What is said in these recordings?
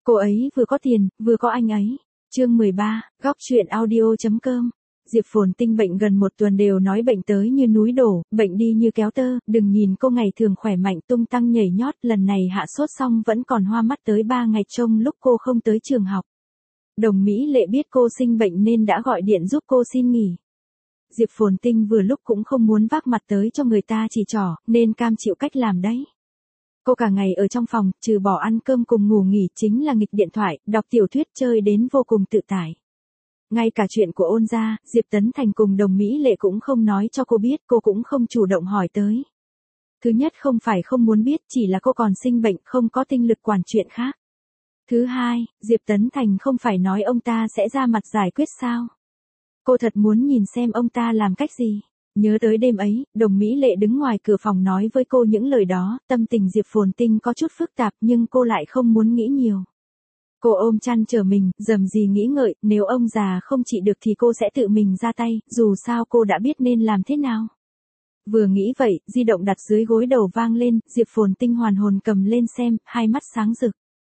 Cô ấy vừa có tiền, vừa có anh ấy. Chương 13, góc truyện audio.com. Diệp Phồn Tinh bệnh gần một tuần đều nói bệnh tới như núi đổ, bệnh đi như kéo tơ, đừng nhìn cô ngày thường khỏe mạnh tung tăng nhảy nhót, lần này hạ sốt xong vẫn còn hoa mắt tới 3 ngày trông lúc cô không tới trường học. Đồng Mỹ Lệ biết cô sinh bệnh nên đã gọi điện giúp cô xin nghỉ. Diệp Phồn Tinh vừa lúc cũng không muốn vác mặt tới cho người ta chỉ trỏ, nên cam chịu cách làm đấy. Cô cả ngày ở trong phòng, trừ bỏ ăn cơm cùng ngủ nghỉ chính là nghịch điện thoại, đọc tiểu thuyết chơi đến vô cùng tự tại. Ngay cả chuyện của Ôn gia, Diệp Tấn Thành cùng Đồng Mỹ Lệ cũng không nói cho cô biết, cô cũng không chủ động hỏi tới. Thứ nhất không phải không muốn biết, chỉ là cô còn sinh bệnh, không có tinh lực quản chuyện khác. Thứ hai, Diệp Tấn Thành không phải nói ông ta sẽ ra mặt giải quyết sao? Cô thật muốn nhìn xem ông ta làm cách gì. Nhớ tới đêm ấy, Đồng Mỹ Lệ đứng ngoài cửa phòng nói với cô những lời đó, tâm tình Diệp Phồn Tinh có chút phức tạp nhưng cô lại không muốn nghĩ nhiều. Cô ôm chăn chờ mình, dầm gì nghĩ ngợi, nếu ông già không trị được thì cô sẽ tự mình ra tay, dù sao cô đã biết nên làm thế nào. Vừa nghĩ vậy, di động đặt dưới gối đầu vang lên, Diệp Phồn Tinh hoàn hồn cầm lên xem, hai mắt sáng rực.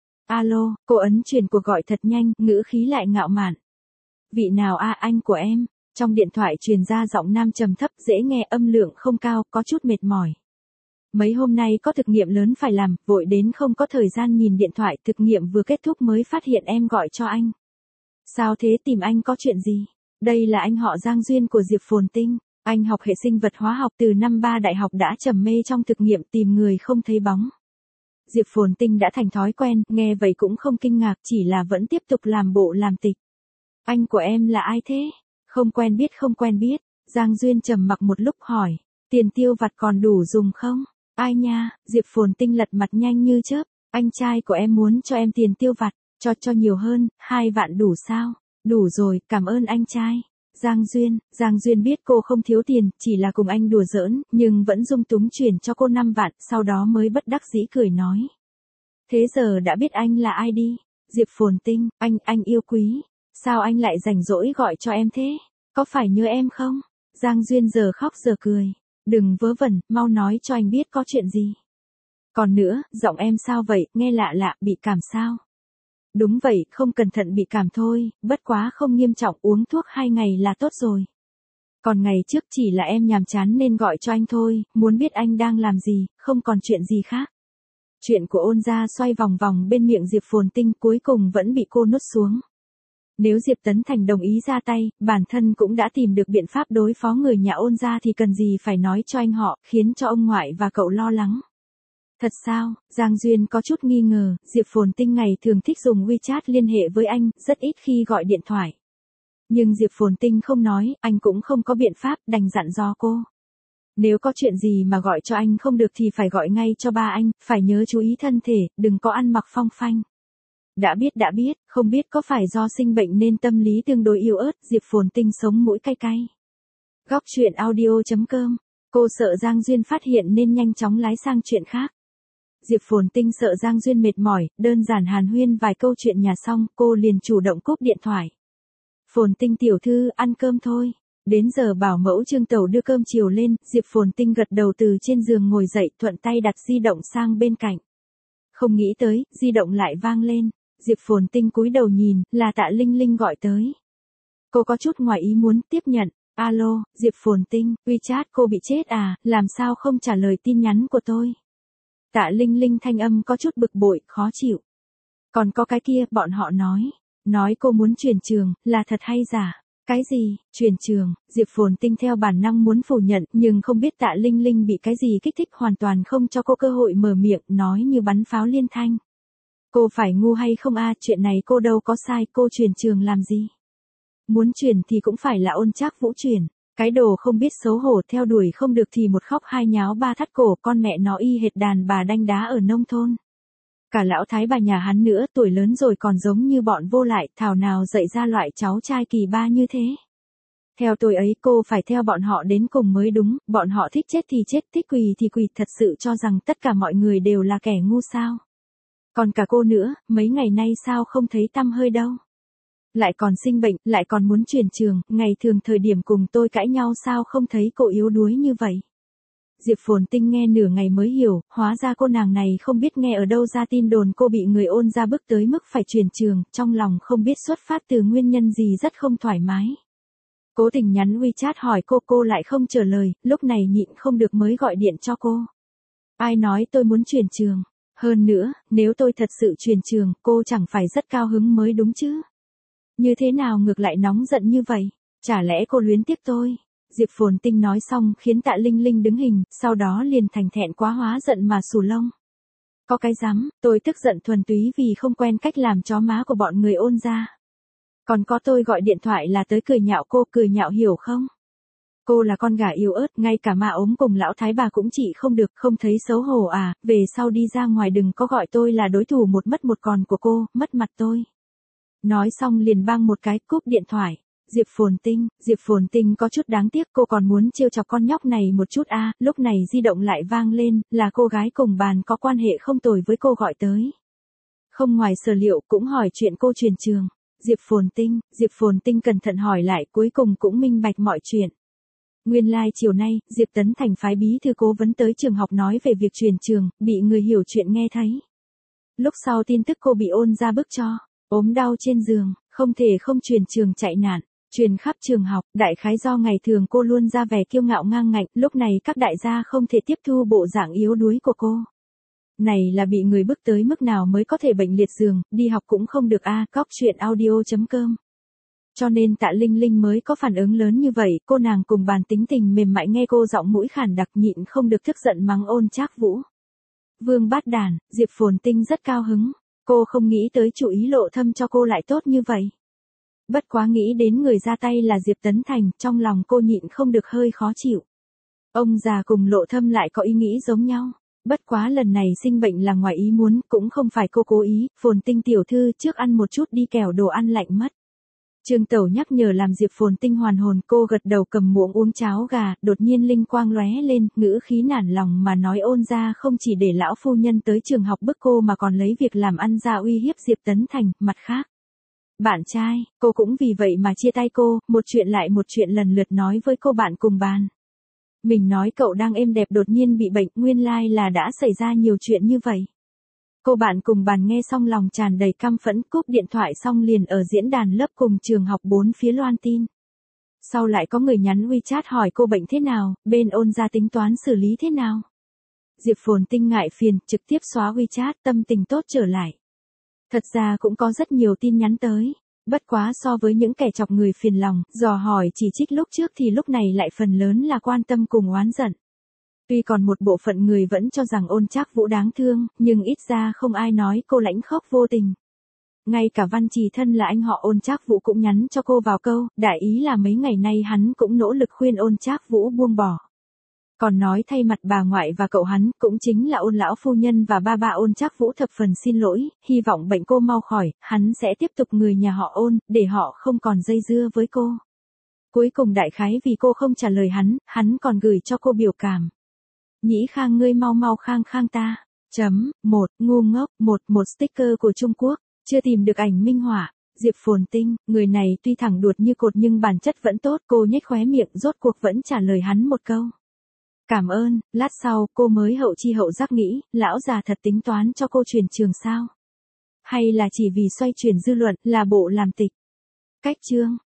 Alo, cô ấn truyền cuộc gọi thật nhanh, ngữ khí lại ngạo mạn. Vị nào a, anh của em? Trong điện thoại truyền ra giọng nam trầm thấp dễ nghe, âm lượng không cao, có chút mệt mỏi. Mấy hôm nay có thực nghiệm lớn phải làm, vội đến không có thời gian nhìn điện thoại, thực nghiệm vừa kết thúc mới phát hiện em gọi cho anh. Sao thế, tìm anh có chuyện gì? Đây là anh họ Giang Duyên của Diệp Phồn Tinh, anh học hệ sinh vật hóa học từ năm 3 đại học đã trầm mê trong thực nghiệm, tìm người không thấy bóng. Diệp Phồn Tinh đã thành thói quen, nghe vậy cũng không kinh ngạc, chỉ là vẫn tiếp tục làm bộ làm tịch. Anh của em là ai thế? Không quen biết, Giang Duyên trầm mặc một lúc hỏi, tiền tiêu vặt còn đủ dùng không? Ai nha, Diệp Phồn Tinh lật mặt nhanh như chớp, anh trai của em muốn cho em tiền tiêu vặt, cho nhiều hơn, 2 vạn đủ sao? Đủ rồi, cảm ơn anh trai. Giang Duyên biết cô không thiếu tiền, chỉ là cùng anh đùa giỡn, nhưng vẫn dung túng chuyển cho cô 5 vạn, sau đó mới bất đắc dĩ cười nói. Thế giờ đã biết anh là ai đi. Diệp Phồn Tinh, anh yêu quý. Sao anh lại rảnh rỗi gọi cho em thế? Có phải nhớ em không? Giang Duyên giờ khóc giờ cười. Đừng vớ vẩn, mau nói cho anh biết có chuyện gì. Còn nữa, giọng em sao vậy, nghe lạ lạ, bị cảm sao? Đúng vậy, không cẩn thận bị cảm thôi, bất quá không nghiêm trọng, uống thuốc 2 ngày là tốt rồi. Còn ngày trước chỉ là em nhàm chán nên gọi cho anh thôi, muốn biết anh đang làm gì, không còn chuyện gì khác. Chuyện của Ôn gia xoay vòng vòng bên miệng Diệp Phồn Tinh cuối cùng vẫn bị cô nuốt xuống. Nếu Diệp Tấn Thành đồng ý ra tay, bản thân cũng đã tìm được biện pháp đối phó người nhà Ôn gia thì cần gì phải nói cho anh họ, khiến cho ông ngoại và cậu lo lắng. Thật sao? Giang Duyên có chút nghi ngờ, Diệp Phồn Tinh ngày thường thích dùng WeChat liên hệ với anh, rất ít khi gọi điện thoại. Nhưng Diệp Phồn Tinh không nói, anh cũng không có biện pháp, đành dặn dò cô. Nếu có chuyện gì mà gọi cho anh không được thì phải gọi ngay cho ba anh, phải nhớ chú ý thân thể, đừng có ăn mặc phong phanh. Đã biết, không biết có phải do sinh bệnh nên tâm lý tương đối yếu ớt, Diệp Phồn Tinh sống mũi cay cay. Góc truyện audio.com, cô sợ Giang Duyên phát hiện nên nhanh chóng lái sang chuyện khác. Diệp Phồn Tinh sợ Giang Duyên mệt mỏi, đơn giản hàn huyên vài câu chuyện nhà xong, cô liền chủ động cúp điện thoại. Phồn Tinh tiểu thư, ăn cơm thôi. Đến giờ bảo mẫu Trương Tẩu đưa cơm chiều lên, Diệp Phồn Tinh gật đầu từ trên giường ngồi dậy, thuận tay đặt di động sang bên cạnh. Không nghĩ tới, di động lại vang lên. Diệp Phồn Tinh cúi đầu nhìn, là Tạ Linh Linh gọi tới. Cô có chút ngoài ý muốn, tiếp nhận. Alo, Diệp Phồn Tinh, WeChat cô bị chết à, làm sao không trả lời tin nhắn của tôi? Tạ Linh Linh thanh âm có chút bực bội, khó chịu. Còn có cái kia, bọn họ nói cô muốn chuyển trường, là thật hay giả? Cái gì, chuyển trường? Diệp Phồn Tinh theo bản năng muốn phủ nhận, nhưng không biết Tạ Linh Linh bị cái gì kích thích, hoàn toàn không cho cô cơ hội mở miệng, nói như bắn pháo liên thanh. Cô phải ngu hay không a, chuyện này cô đâu có sai, cô chuyển trường làm gì? Muốn chuyển thì cũng phải là Ôn Trác Vũ chuyển. Cái đồ không biết xấu hổ, theo đuổi không được thì một khóc hai nháo ba thắt cổ, con mẹ nó y hệt đàn bà đanh đá ở nông thôn. Cả lão thái bà nhà hắn nữa, tuổi lớn rồi còn giống như bọn vô lại, thảo nào dạy ra loại cháu trai kỳ ba như thế. Theo tôi ấy, cô phải theo bọn họ đến cùng mới đúng, bọn họ thích chết thì chết, thích quỳ thì quỳ, thật sự cho rằng tất cả mọi người đều là kẻ ngu sao? Còn cả cô nữa, mấy ngày nay sao không thấy tăm hơi đâu? Lại còn sinh bệnh, lại còn muốn chuyển trường, ngày thường thời điểm cùng tôi cãi nhau sao không thấy cô yếu đuối như vậy? Diệp Phồn Tinh nghe nửa ngày mới hiểu, hóa ra cô nàng này không biết nghe ở đâu ra tin đồn cô bị người Ôn gia bức tới mức phải chuyển trường, trong lòng không biết xuất phát từ nguyên nhân gì rất không thoải mái. Cố tình nhắn WeChat hỏi cô lại không trả lời, lúc này nhịn không được mới gọi điện cho cô. Ai nói tôi muốn chuyển trường? Hơn nữa, nếu tôi thật sự chuyển trường, cô chẳng phải rất cao hứng mới đúng chứ? Như thế nào ngược lại nóng giận như vậy? Chả lẽ cô luyến tiếc tôi? Diệp Phồn Tinh nói xong khiến Tạ Linh Linh đứng hình, sau đó liền thành thẹn quá hóa giận mà xù lông. Có cái rắm, tôi tức giận thuần túy vì không quen cách làm chó má của bọn người Ôn gia. Còn có tôi gọi điện thoại là tới cười nhạo cô, cười nhạo hiểu không? Cô là con gà yếu ớt, ngay cả ma ốm cùng lão thái bà cũng trị không được, không thấy xấu hổ à, về sau đi ra ngoài đừng có gọi tôi là đối thủ một mất một còn của cô, mất mặt tôi. Nói xong liền bang một cái cúp điện thoại. Diệp Phồn Tinh có chút đáng tiếc, cô còn muốn trêu chọc con nhóc này một chút à, lúc này di động lại vang lên, là cô gái cùng bàn có quan hệ không tồi với cô gọi tới. Không ngoài sở liệu cũng hỏi chuyện cô chuyển trường. Diệp Phồn Tinh cẩn thận hỏi lại cuối cùng cũng minh bạch mọi chuyện. Nguyên lai chiều nay, Diệp Tấn Thành phái bí thư cố vấn tới trường học nói về việc chuyển trường, bị người hiểu chuyện nghe thấy. Lúc sau tin tức cô bị Ôn gia bức cho, ốm đau trên giường, không thể không chuyển trường chạy nạn, truyền khắp trường học, đại khái do ngày thường cô luôn ra vẻ kiêu ngạo ngang ngạnh, lúc này các đại gia không thể tiếp thu bộ dạng yếu đuối của cô. Này là bị người bức tới mức nào mới có thể bệnh liệt giường, đi học cũng không được a. Gocchuyenaudio.com. Cho nên Tạ Linh Linh mới có phản ứng lớn như vậy, cô nàng cùng bàn tính tình mềm mại nghe cô giọng mũi khàn đặc nhịn không được tức giận mắng Ôn Trác Vũ. Vương bát đàn, Diệp Phồn Tinh rất cao hứng, cô không nghĩ tới chủ ý Lộ Thâm cho cô lại tốt như vậy. Bất quá nghĩ đến người ra tay là Diệp Tấn Thành, trong lòng cô nhịn không được hơi khó chịu. Ông già cùng Lộ Thâm lại có ý nghĩ giống nhau. Bất quá lần này sinh bệnh là ngoài ý muốn, cũng không phải cô cố ý, Phồn Tinh tiểu thư trước ăn một chút đi kẻo đồ ăn lạnh mất. Trương Tẩu nhắc nhở làm Diệp Phồn Tinh hoàn hồn, cô gật đầu cầm muỗng uống cháo gà, đột nhiên linh quang lóe lên, ngữ khí nản lòng mà nói Ôn gia không chỉ để lão phu nhân tới trường học bức cô mà còn lấy việc làm ăn ra uy hiếp Diệp Tấn Thành, mặt khác. Bạn trai, cô cũng vì vậy mà chia tay cô, một chuyện lại một chuyện lần lượt nói với cô bạn cùng bàn. Mình nói cậu đang êm đẹp đột nhiên bị bệnh, nguyên lai là đã xảy ra nhiều chuyện như vậy. Cô bạn cùng bàn nghe xong lòng tràn đầy căm phẫn, cúp điện thoại xong liền ở diễn đàn lớp cùng trường học bốn phía loan tin. Sau lại có người nhắn WeChat hỏi cô bệnh thế nào, bên Ôn gia tính toán xử lý thế nào. Diệp Phồn Tinh ngại phiền, trực tiếp xóa WeChat, tâm tình tốt trở lại. Thật ra cũng có rất nhiều tin nhắn tới. Bất quá so với những kẻ chọc người phiền lòng, dò hỏi chỉ trích lúc trước thì lúc này lại phần lớn là quan tâm cùng oán giận. Tuy còn một bộ phận người vẫn cho rằng Ôn Trác Vũ đáng thương, nhưng ít ra không ai nói cô lãnh khốc vô tình. Ngay cả Văn Trì thân là anh họ Ôn Trác Vũ cũng nhắn cho cô vào câu, đại ý là mấy ngày nay hắn cũng nỗ lực khuyên Ôn Trác Vũ buông bỏ. Còn nói thay mặt bà ngoại và cậu hắn, cũng chính là Ôn lão phu nhân và ba Ôn Trác Vũ thập phần xin lỗi, hy vọng bệnh cô mau khỏi, hắn sẽ tiếp tục người nhà họ Ôn, để họ không còn dây dưa với cô. Cuối cùng đại khái vì cô không trả lời hắn còn gửi cho cô biểu cảm. Nhĩ Khang ngươi mau mau khang khang ta. Ngu ngốc, một sticker của Trung Quốc, chưa tìm được ảnh minh họa. Diệp Phồn Tinh, người này tuy thẳng đuột như cột nhưng bản chất vẫn tốt, cô nhếch khóe miệng rốt cuộc vẫn trả lời hắn một câu. Cảm ơn, lát sau cô mới hậu chi hậu giác nghĩ, lão già thật tính toán cho cô chuyển trường sao? Hay là chỉ vì xoay chuyển dư luận, là bộ làm tịch? Cách chương.